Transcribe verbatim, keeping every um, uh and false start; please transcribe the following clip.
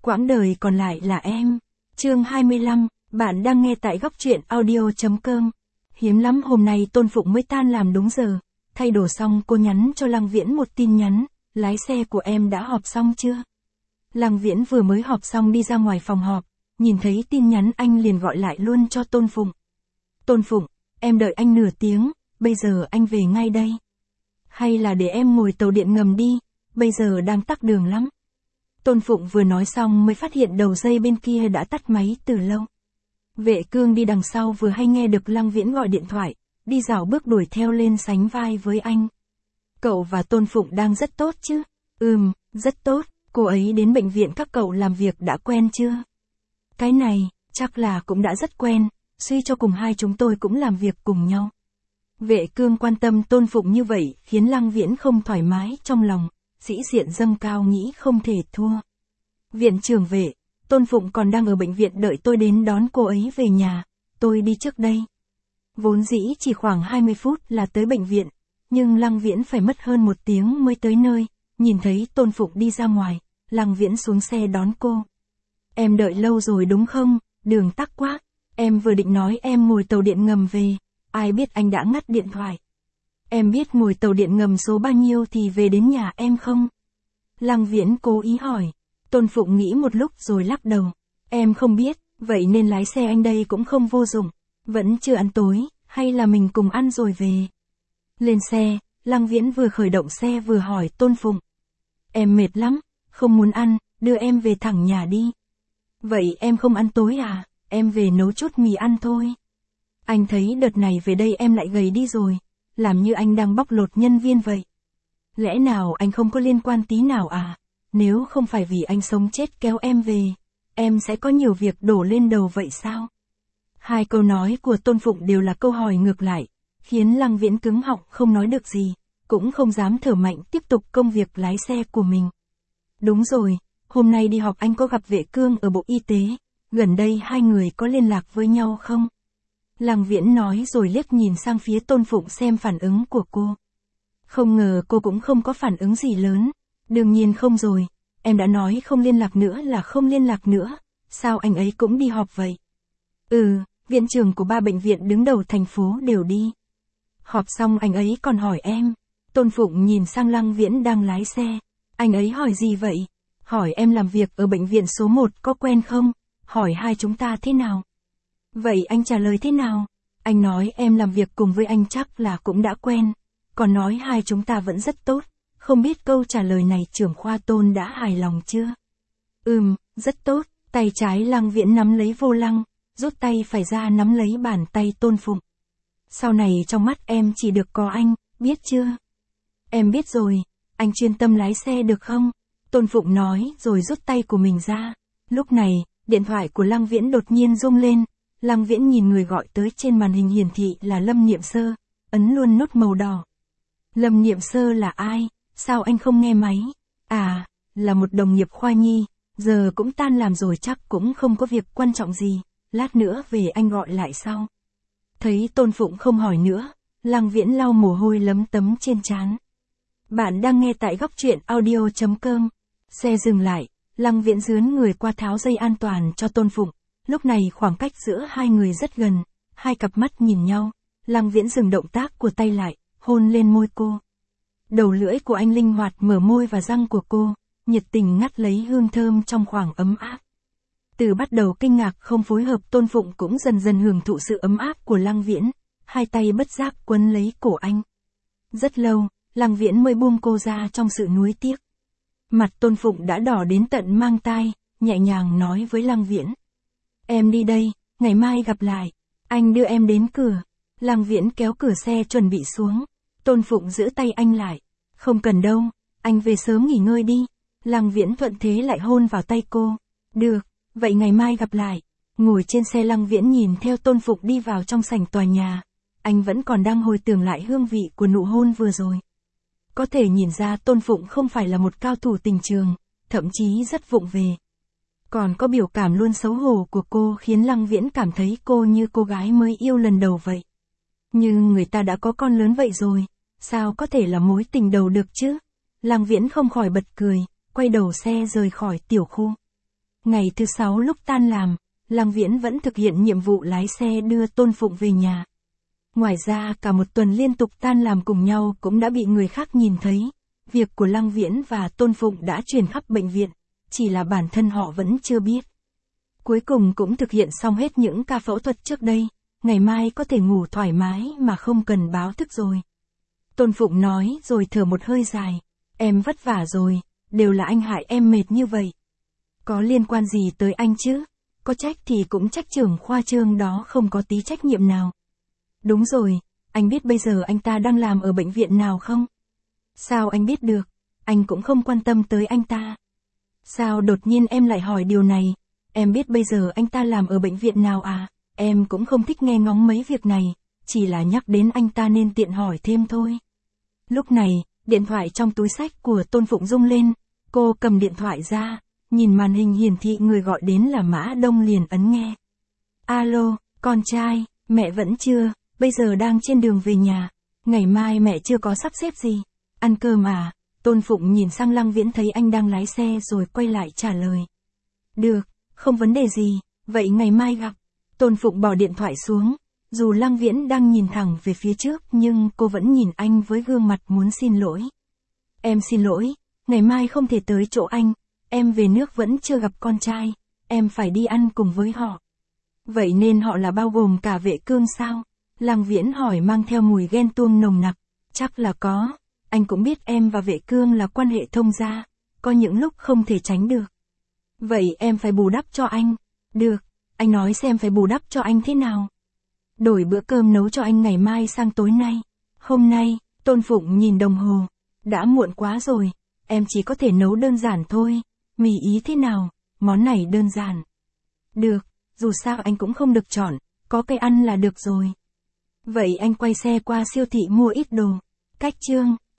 Quãng đời còn lại là em. Chương hai mươi lăm, bạn đang nghe tại góc truyện audio.com. Hiếm lắm hôm nay Tôn Phụng mới tan làm đúng giờ. Thay đồ xong cô nhắn cho Lăng Viễn một tin nhắn, lái xe của em đã họp xong chưa? Lăng Viễn vừa mới họp xong đi ra ngoài phòng họp, nhìn thấy tin nhắn anh liền gọi lại luôn cho Tôn Phụng. Tôn Phụng, em đợi anh nửa tiếng, bây giờ anh về ngay đây. Hay là để em ngồi tàu điện ngầm đi, bây giờ đang tắc đường lắm. Tôn Phụng vừa nói xong mới phát hiện đầu dây bên kia đã tắt máy từ lâu. Vệ Cương đi đằng sau vừa hay nghe được Lăng Viễn gọi điện thoại, đi dạo bước đuổi theo lên sánh vai với anh. Cậu và Tôn Phụng đang rất tốt chứ? Ừm, rất tốt, cô ấy đến bệnh viện các cậu làm việc đã quen chưa? Cái này, chắc là cũng đã rất quen, suy cho cùng hai chúng tôi cũng làm việc cùng nhau. Vệ Cương quan tâm Tôn Phụng như vậy khiến Lăng Viễn không thoải mái trong lòng, sĩ diện dâng cao nghĩ không thể thua. Viện trưởng Vệ, Tôn Phụng còn đang ở bệnh viện đợi tôi đến đón cô ấy về nhà, tôi đi trước đây. Vốn dĩ chỉ khoảng hai mươi phút là tới bệnh viện, nhưng Lăng Viễn phải mất hơn một tiếng mới tới nơi, nhìn thấy Tôn Phụng đi ra ngoài, Lăng Viễn xuống xe đón cô. Em đợi lâu rồi đúng không, đường tắc quá, em vừa định nói em ngồi tàu điện ngầm về, ai biết anh đã ngắt điện thoại. Em biết ngồi tàu điện ngầm số bao nhiêu thì về đến nhà em không? Lăng Viễn cố ý hỏi. Tôn Phụng nghĩ một lúc rồi lắc đầu. Em không biết, vậy nên lái xe anh đây cũng không vô dụng. Vẫn chưa ăn tối, hay là mình cùng ăn rồi về? Lên xe, Lăng Viễn vừa khởi động xe vừa hỏi Tôn Phụng. Em mệt lắm, không muốn ăn, đưa em về thẳng nhà đi. Vậy em không ăn tối à, em về nấu chút mì ăn thôi. Anh thấy đợt này về đây em lại gầy đi rồi, làm như anh đang bóc lột nhân viên vậy. Lẽ nào anh không có liên quan tí nào à? Nếu không phải vì anh sống chết kéo em về, em sẽ có nhiều việc đổ lên đầu vậy sao? Hai câu nói của Tôn Phụng đều là câu hỏi ngược lại, khiến Lăng Viễn cứng họng không nói được gì, cũng không dám thở mạnh tiếp tục công việc lái xe của mình. Đúng rồi, hôm nay đi họp anh có gặp Vệ Cương ở Bộ Y tế, gần đây hai người có liên lạc với nhau không? Lăng Viễn nói rồi liếc nhìn sang phía Tôn Phụng xem phản ứng của cô. Không ngờ cô cũng không có phản ứng gì lớn. Đương nhiên không rồi, em đã nói không liên lạc nữa là không liên lạc nữa, sao anh ấy cũng đi họp vậy? Ừ, viện trưởng của ba bệnh viện đứng đầu thành phố đều đi. Họp xong anh ấy còn hỏi em. Tôn Phụng nhìn sang Lăng Viễn đang lái xe. Anh ấy hỏi gì vậy? Hỏi em làm việc ở bệnh viện số một có quen không? Hỏi hai chúng ta thế nào? Vậy anh trả lời thế nào? Anh nói em làm việc cùng với anh chắc là cũng đã quen, còn nói hai chúng ta vẫn rất tốt. Không biết câu trả lời này trưởng khoa Tôn đã hài lòng chưa? Ừm, rất tốt, tay trái Lăng Viễn nắm lấy vô lăng, rút tay phải ra nắm lấy bàn tay Tôn Phụng. Sau này trong mắt em chỉ được có anh, biết chưa? Em biết rồi, anh chuyên tâm lái xe được không? Tôn Phụng nói rồi rút tay của mình ra. Lúc này, điện thoại của Lăng Viễn đột nhiên rung lên, Lăng Viễn nhìn người gọi tới trên màn hình hiển thị là Lâm Niệm Sơ, ấn luôn nút màu đỏ. Lâm Niệm Sơ là ai? Sao anh không nghe máy? À, là một đồng nghiệp khoa nhi, giờ cũng tan làm rồi chắc cũng không có việc quan trọng gì, lát nữa về anh gọi lại sau. Thấy Tôn Phụng không hỏi nữa, Lăng Viễn lau mồ hôi lấm tấm trên trán. Bạn đang nghe tại góc truyện audio.com. Xe dừng lại, Lăng Viễn dướn người qua tháo dây an toàn cho Tôn Phụng. Lúc này khoảng cách giữa hai người rất gần, hai cặp mắt nhìn nhau, Lăng Viễn dừng động tác của tay lại, hôn lên môi cô. Đầu lưỡi của anh linh hoạt mở môi và răng của cô, nhiệt tình ngắt lấy hương thơm trong khoảng ấm áp. Từ bắt đầu kinh ngạc không phối hợp Tôn Phụng cũng dần dần hưởng thụ sự ấm áp của Lăng Viễn, hai tay bất giác quấn lấy cổ anh. Rất lâu, Lăng Viễn mới buông cô ra trong sự nuối tiếc. Mặt Tôn Phụng đã đỏ đến tận mang tai, nhẹ nhàng nói với Lăng Viễn. Em đi đây, ngày mai gặp lại, anh đưa em đến cửa. Lăng Viễn kéo cửa xe chuẩn bị xuống. Tôn Phụng giữ tay anh lại. Không cần đâu, anh về sớm nghỉ ngơi đi. Lăng Viễn thuận thế lại hôn vào tay cô. Được, vậy ngày mai gặp lại. Ngồi trên xe Lăng Viễn nhìn theo Tôn Phụng đi vào trong sảnh tòa nhà. Anh vẫn còn đang hồi tưởng lại hương vị của nụ hôn vừa rồi. Có thể nhìn ra Tôn Phụng không phải là một cao thủ tình trường, thậm chí rất vụng về. Còn có biểu cảm luôn xấu hổ của cô khiến Lăng Viễn cảm thấy cô như cô gái mới yêu lần đầu vậy. Nhưng người ta đã có con lớn vậy rồi, sao có thể là mối tình đầu được chứ? Lăng Viễn không khỏi bật cười, quay đầu xe rời khỏi tiểu khu. Ngày thứ sáu lúc tan làm, Lăng Viễn vẫn thực hiện nhiệm vụ lái xe đưa Tôn Phụng về nhà. Ngoài ra cả một tuần liên tục tan làm cùng nhau cũng đã bị người khác nhìn thấy. Việc của Lăng Viễn và Tôn Phụng đã truyền khắp bệnh viện, chỉ là bản thân họ vẫn chưa biết. Cuối cùng cũng thực hiện xong hết những ca phẫu thuật trước đây, ngày mai có thể ngủ thoải mái mà không cần báo thức rồi. Tôn Phụng nói rồi thở một hơi dài, em vất vả rồi, đều là anh hại em mệt như vậy. Có liên quan gì tới anh chứ? Có trách thì cũng trách trưởng khoa Trương đó không có tí trách nhiệm nào. Đúng rồi, anh biết bây giờ anh ta đang làm ở bệnh viện nào không? Sao anh biết được? Anh cũng không quan tâm tới anh ta. Sao đột nhiên em lại hỏi điều này? Em biết bây giờ anh ta làm ở bệnh viện nào à? Em cũng không thích nghe ngóng mấy việc này, chỉ là nhắc đến anh ta nên tiện hỏi thêm thôi. Lúc này, điện thoại trong túi xách của Tôn Phụng rung lên, cô cầm điện thoại ra, nhìn màn hình hiển thị người gọi đến là Mã Đông liền ấn nghe. Alo, con trai, mẹ vẫn chưa, bây giờ đang trên đường về nhà, ngày mai mẹ chưa có sắp xếp gì, ăn cơm à? Tôn Phụng nhìn sang Lăng Viễn thấy anh đang lái xe rồi quay lại trả lời. Được, không vấn đề gì, vậy ngày mai gặp. Tôn Phụng bỏ điện thoại xuống, dù Lăng Viễn đang nhìn thẳng về phía trước nhưng cô vẫn nhìn anh với gương mặt muốn xin lỗi. Em xin lỗi, ngày mai không thể tới chỗ anh, em về nước vẫn chưa gặp con trai, em phải đi ăn cùng với họ. Vậy nên họ là bao gồm cả Vệ Cương sao? Lăng Viễn hỏi mang theo mùi ghen tuông nồng nặc. Chắc là có, anh cũng biết em và Vệ Cương là quan hệ thông gia, có những lúc không thể tránh được. Vậy em phải bù đắp cho anh. Được, anh nói xem phải bù đắp cho anh thế nào. Đổi bữa cơm nấu cho anh ngày mai sang tối nay. Hôm nay, Tôn Phụng nhìn đồng hồ. Đã muộn quá rồi, em chỉ có thể nấu đơn giản thôi. Mì ý thế nào, món này đơn giản. Được, dù sao anh cũng không được chọn, có cây ăn là được rồi. Vậy anh quay xe qua siêu thị mua ít đồ. Cách Trương,